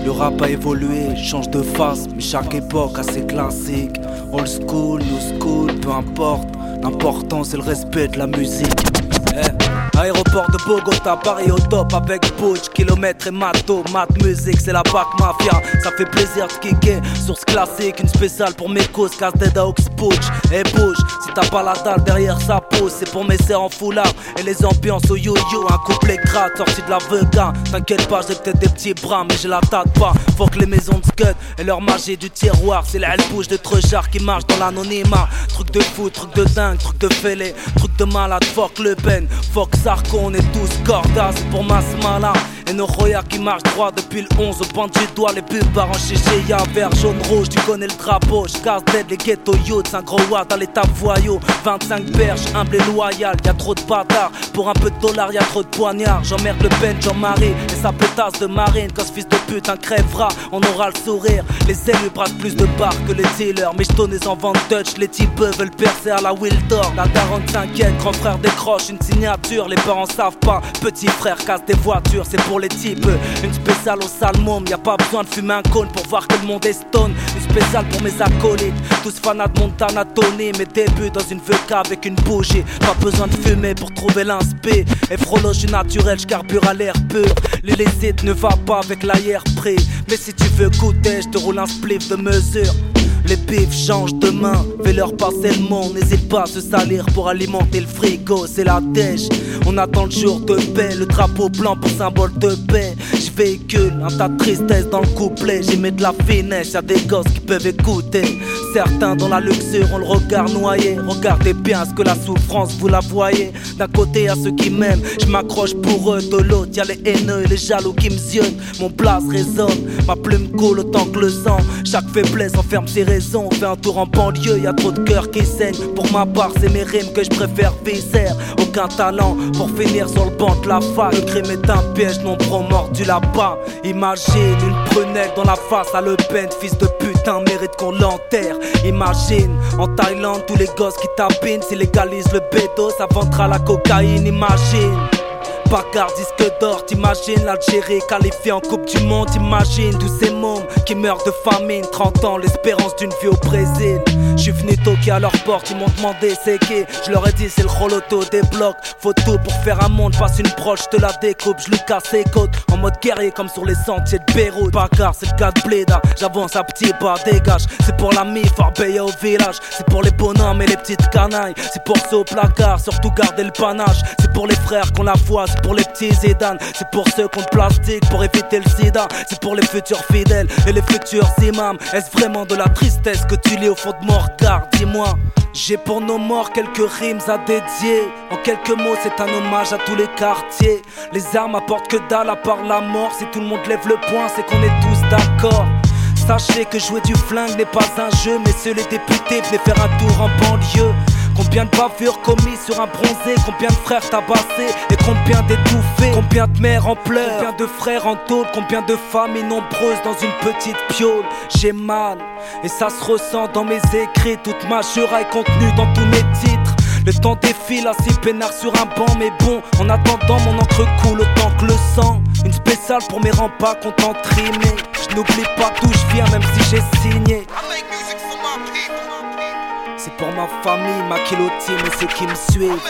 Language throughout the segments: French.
Le rap a évolué, change de face, mais chaque époque a ses classiques. Old school, new school, peu importe. L'important c'est le respect de la musique. Aéroport de Bogota, Paris au top avec Butch, kilomètres et matos, mat musique, c'est la bac mafia. Ça fait plaisir de kicker, source classique, une spéciale pour mes causes, casse dead à Oxbutch. Et bouge, si t'as pas la dalle derrière sa pose, c'est pour mes serres en foulard et les ambiances au yo-yo. Un couplet grade sorti de la Vega. T'inquiète pas, j'ai peut-être des petits bras, mais je la tâte pas. Faut que les maisons de scud et leur magie du tiroir, c'est la bouge de Trejard qui marche dans l'anonymat. Truc de fou, truc de dingue, truc de fêlé, truc de malade, fuck Le Pen, fuck Sarko, on est tous cordas, c'est pour Masmala. Et nos royas qui marchent droit depuis le 11 au point du doigt, les pubs arrachés chez ya, vert, jaune, rouge, tu connais le drapeau. J'casse dead les ghetto youths, un gros watt à l'état voyou. 25 berges, humble et loyal, y'a trop de bâtards. Pour un peu de dollars, y'a trop de poignards. J'emmerde Le Pen, Jean-Marie et sa pétasse de marine. Quand ce fils de pute un crèvera, on aura le sourire. Les élus brassent plus de barres que les dealers. Mais j'tonnais en vente Dutch, les types veulent percer à la Wildor. La daronne s'inquiète, grand frère décroche une signature. Les parents savent pas, petit frère casse des voitures, c'est pour les types. Une spéciale au salmon, y'a pas besoin de fumer un cône pour voir que le monde est stone. Une spéciale pour mes acolytes, tous fanats de Montana Tony. Mes débuts dans une VK avec une bougie. Pas besoin de fumer pour trouver l'inspé. Et frollo, je suis naturel, j'carbure à l'air pur. L'illicite ne va pas avec l'air-pré. Mais si tu veux goûter, j'te roule un spliff de mesure. Les bifs changent de main, fais leur passer le monde. N'hésite pas à se salir pour alimenter le frigo, c'est la dèche. On attend le jour de paix, le drapeau blanc pour symbole de paix. Je véhicule un tas de tristesse dans le couplet. J'y mets de la finesse, y'a des gosses qui peuvent écouter. Certains dans la luxure ont le regard noyé. Regardez bien ce que la souffrance, vous la voyez. D'un côté y'a ceux qui m'aiment, je m'accroche pour eux. De l'autre y'a les haineux et les jaloux qui me zionnent. Mon place résonne, ma plume coule autant que le sang. Chaque faiblesse enferme ses raisons. On fait un tour en banlieue, y'a trop de cœurs qui saignent. Pour ma part, c'est mes rimes que je préfère viscère. Aucun talent pour finir sur le banc de la fac. Le crime est un piège, nombreux mordu là-bas. Imagine une prunelle dans la face à Le Pen, fils de putain, mérite qu'on l'enterre. Imagine, en Thaïlande, tous les gosses qui tapinent. S'ils légalisent le bédo, ça vendra la cocaïne, imagine. Bacard, disque d'or, t'imagines l'Algérie qualifiée en Coupe du Monde, t'imagines tous ces mômes qui meurent de famine. 30 ans, l'espérance d'une vie au Brésil. J'suis venu toquer à leur porte, ils m'ont demandé c'est qui. Je leur ai dit c'est le Roloto des blocs. Faut tout pour faire un monde, passe une broche, te la découpe. Je lui casse les côtes, en mode guerrier comme sur les sentiers de Beyrouth. Bacard, c'est le gars de Bléda, j'avance à petits pas, dégage. C'est pour la mif, Arbeya au village. C'est pour les bonhommes et les petites canailles. C'est pour ceux au placard, surtout garder le panache. C'est pour les frères qu'on la voit, c'est pour les petits Zidane. C'est pour ceux qui ont le plastique pour éviter le sida. C'est pour les futurs fidèles et les futurs imams. Est-ce vraiment de la tristesse que tu lis au fond de mon regard? Dis-moi. J'ai pour nos morts quelques rimes à dédier. En quelques mots c'est un hommage à tous les quartiers. Les armes apportent que dalle à part la mort. Si tout le monde lève le poing c'est qu'on est tous d'accord. Sachez que jouer du flingue n'est pas un jeu. Messieurs les députés, venez faire un tour en banlieue. Combien de bavures commises sur un bronzé, combien de frères tabassés et combien d'étouffés, combien de mères en pleurs, combien de frères en tôle, combien de familles nombreuses dans une petite piole. J'ai mal et ça se ressent dans mes écrits, toute ma jura est contenue dans tous mes titres. Le temps défile assis peinard sur un banc, mais bon, en attendant mon encre coule autant que le sang. Une spéciale pour mes remparts contents trimés. Je n'oublie pas d'où je viens même si j'ai signé. C'est pour ma famille, ma kilotine et ceux qui me suivent.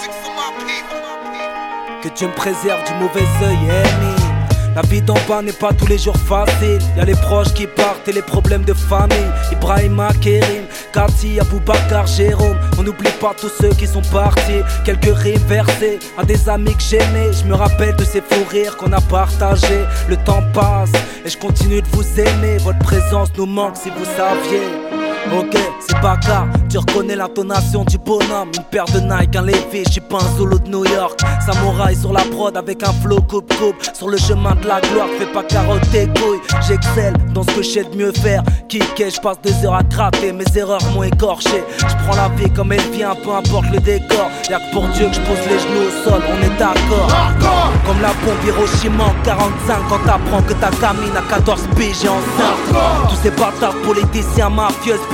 Que Dieu me préserve du mauvais œil, La vie d'en bas n'est pas tous les jours facile. Y'a les proches qui partent et les problèmes de famille. Ibrahima, Kérim, Cathy, Aboubacar, Jérôme. On n'oublie pas tous ceux qui sont partis. Quelques rimes versées à des amis que j'aimais. Je me rappelle de ces fous rires qu'on a partagés. Le temps passe et je continue de vous aimer. Votre présence nous manque si vous saviez. Ok, c'est pas grave, tu reconnais l'intonation du bonhomme. Une paire de Nike, un Levi, j'suis pas un solo de New York. Samouraï sur la prod avec un flow coupe-coupe. Sur le chemin de la gloire, fais pas carotte tes couilles. J'excelle dans ce que je sais de mieux faire. Kické, j'passe 2 heures à gratter, mes erreurs m'ont écorché. J'prends la vie comme elle vient, peu importe le décor. Y'a que pour Dieu que j'pose les genoux au sol, on est d'accord. Comme la bombe Hiroshima en 45, quand t'apprends que ta gamine a 14 piges et enceinte. Tous ces bâtards politiciens mafieux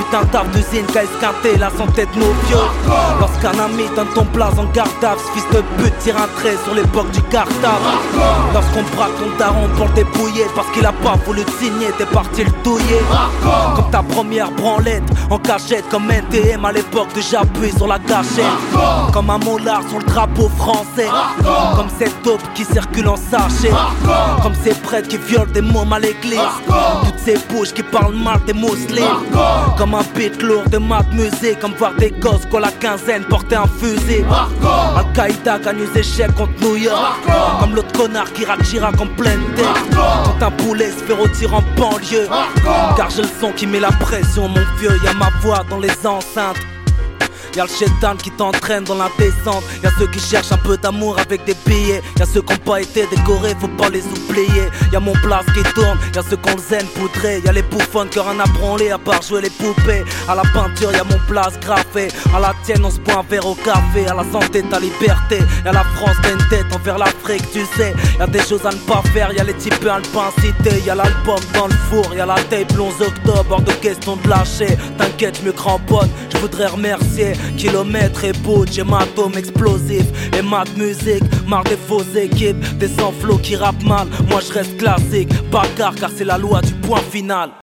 putain taf d'usine qu'a esquinté la santé de nos vieux. Lorsqu'un ami donne ton blaze en garde à vue, ce fils de pute tire un trait sur l'époque du cartable. Lorsqu'on braque ton daron pour le dépouiller parce qu'il a pas voulu te signer, t'es parti le douiller. Comme ta première branlette en cachette, comme NTM à l'époque de j'appuie sur la gâchette. Comme un mollard sur le drapeau français. Comme cette taupe qui circule en sachet. Comme ces prêtres qui violent des mômes à l'église. Toutes ces bouches qui parlent mal des musulmans. Comme un beat lourd de maths musée. Comme voir des gosses qu'ont la quinzaine porter un fusil. Al-Qaïda gagne aux échecs contre New York. Comme l'autre connard qui rappe Chirac en pleine tête. Quand un poulet se fait retirer en banlieue. Car j'ai le son qui met la pression mon vieux. Y'a ma voix dans les enceintes. Y'a le chétan qui t'entraîne dans la descente. Y'a ceux qui cherchent un peu d'amour avec des billets. Y'a ceux qui n'ont pas été décorés, faut pas les oublier. Y'a mon place qui tourne, y'a ceux qui ont le zen poudré. Y'a les bouffonnes qui ont rien à branler à part jouer les poupées. À la peinture y'a mon place graffé. À la tienne on se boit un verre au café. À la santé ta liberté. Y'a la France t'as une tête envers l'Afrique tu sais. Y'a des choses à ne pas faire, y'a les types à ne pas inciter. Y'a l'album dans le four, y'a la tape 11 octobre. Hors de question de lâcher, t'inquiète je me cramponne. Je voudrais remercier kilomètres et bout, hématome explosif et mat musique, marre des fausses équipes, des sans-flots qui rappent mal. Moi je reste classique, bagarre car c'est la loi du point final.